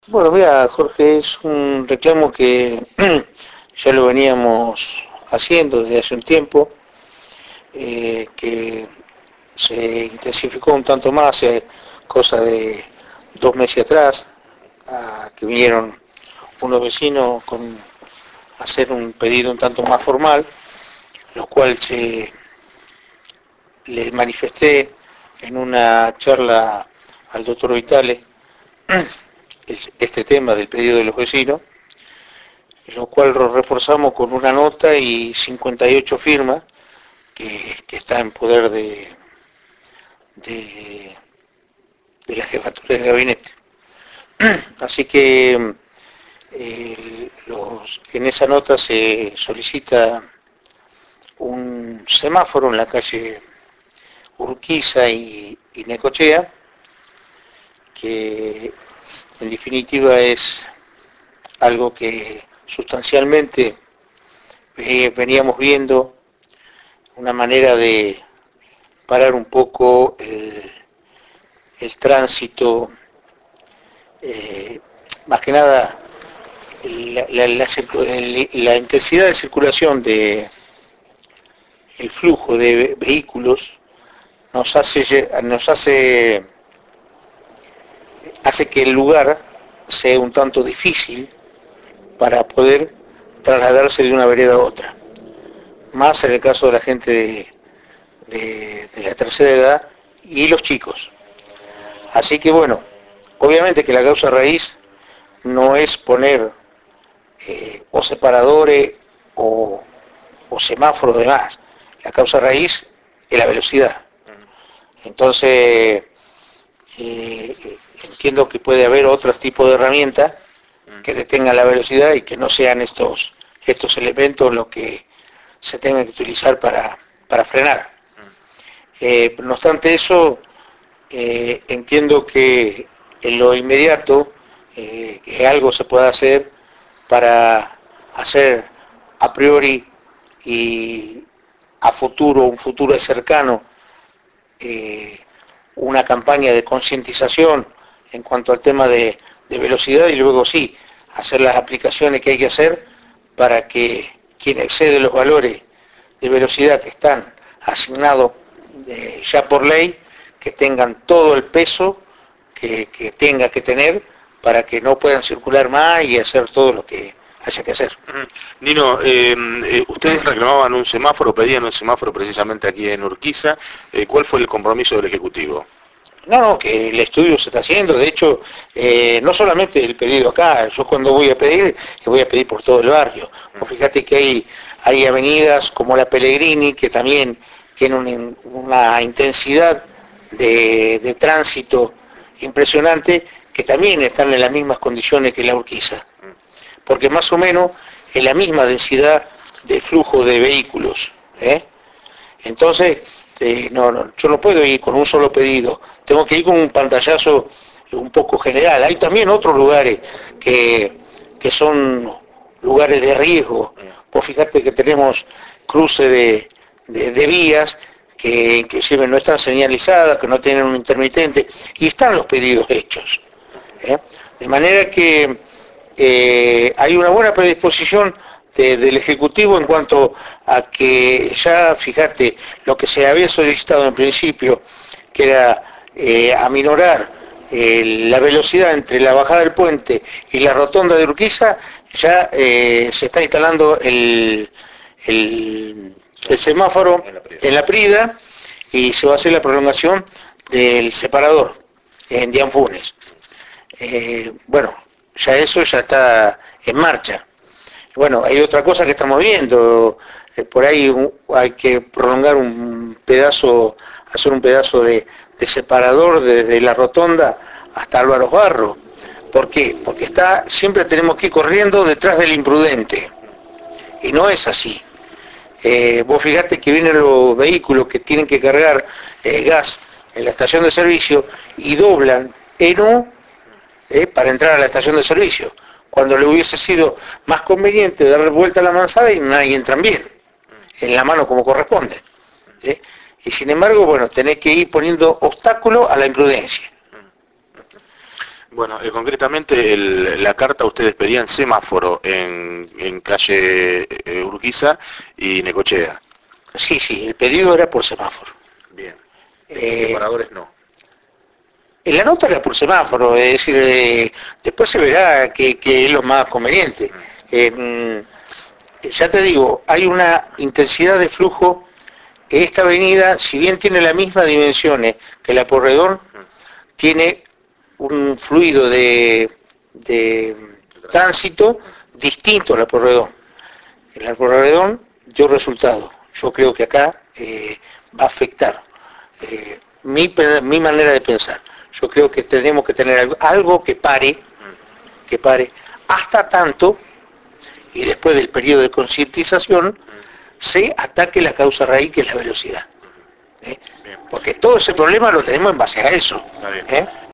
Bueno, mira, Jorge, es un reclamo que ya lo veníamos haciendo desde hace un tiempo, que se intensificó un tanto más hace cosa de 2 meses atrás, que vinieron unos vecinos a hacer un pedido un tanto más formal, lo cual le manifesté en una charla al doctor Vitale este tema del pedido de los vecinos, lo cual lo reforzamos con una nota y 58 firmas que está en poder de, de la jefatura de gabinete. Así que en esa nota se solicita un semáforo en la calle Urquiza y Necochea, que en definitiva es algo que sustancialmente veníamos viendo, una manera de parar un poco el tránsito, más que nada la intensidad de circulación el flujo de vehículos hace que el lugar sea un tanto difícil para poder trasladarse de una vereda a otra, más en el caso de la gente de la tercera edad y los chicos. Así que bueno, obviamente que la causa raíz no es poner o separadores o semáforos de más. La causa raíz es la velocidad. Entonces, entiendo que puede haber otros tipos de herramientas que detengan la velocidad y que no sean estos elementos los que se tengan que utilizar para frenar. No obstante eso, entiendo que en lo inmediato que algo se pueda hacer para hacer a priori y a futuro, un futuro cercano, una campaña de concientización en cuanto al tema de velocidad y luego sí, hacer las aplicaciones que hay que hacer para que quien excede los valores de velocidad que están asignados ya por ley, que tengan todo el peso que tenga que tener para que no puedan circular más y hacer todo lo que haya que hacer. Nino, ustedes reclamaban un semáforo, pedían un semáforo precisamente aquí en Urquiza. ¿Cuál fue el compromiso del Ejecutivo? No, que el estudio se está haciendo, de hecho, no solamente el pedido acá, yo cuando voy a pedir por todo el barrio. Fíjate que hay avenidas como la Pellegrini, que también tienen una intensidad de tránsito impresionante, que también están en las mismas condiciones que la Urquiza, porque más o menos es la misma densidad de flujo de vehículos. Entonces, yo no puedo ir con un solo pedido, tengo que ir con un pantallazo un poco general. Hay también otros lugares que son lugares de riesgo. Vos fijate que tenemos cruce de vías que inclusive no están señalizadas, que no tienen un intermitente, y están los pedidos hechos. De manera que hay una buena predisposición del Ejecutivo en cuanto a que ya, fíjate, lo que se había solicitado en principio, que era aminorar la velocidad entre la bajada del puente y la rotonda de Urquiza, ya se está instalando el semáforo en la Prida y se va a hacer la prolongación del separador en Dianfunes. Bueno, ya eso ya está en marcha. Bueno, hay otra cosa que estamos viendo, por ahí hay que prolongar un pedazo, hacer un pedazo de separador desde la rotonda hasta Álvaro Barro. ¿Por qué? Porque siempre tenemos que ir corriendo detrás del imprudente, y no es así. Vos fijate que vienen los vehículos que tienen que cargar gas en la estación de servicio y doblan en U para entrar a la estación de servicio, cuando le hubiese sido más conveniente dar vuelta a la manzana y nadie entran bien, en la mano como corresponde. Y sin embargo, bueno, tenés que ir poniendo obstáculos a la imprudencia. Bueno, concretamente la carta ustedes pedían semáforo en calle Urquiza y Necochea. Sí, sí, el pedido era por semáforo. Bien. Eh, Separadores no. En la nota era por semáforo, es decir, después se verá que es lo más conveniente. Ya te digo, hay una intensidad de flujo. Esta avenida, si bien tiene las mismas dimensiones que la Porredón, tiene un fluido de tránsito distinto a la Porredón. En la Porredón dio resultado. Yo creo que acá va a afectar mi manera de pensar. Yo creo que tenemos que tener algo que pare hasta tanto, y después del periodo de concientización, se ataque la causa raíz, que es la velocidad. Porque todo ese problema lo tenemos en base a eso.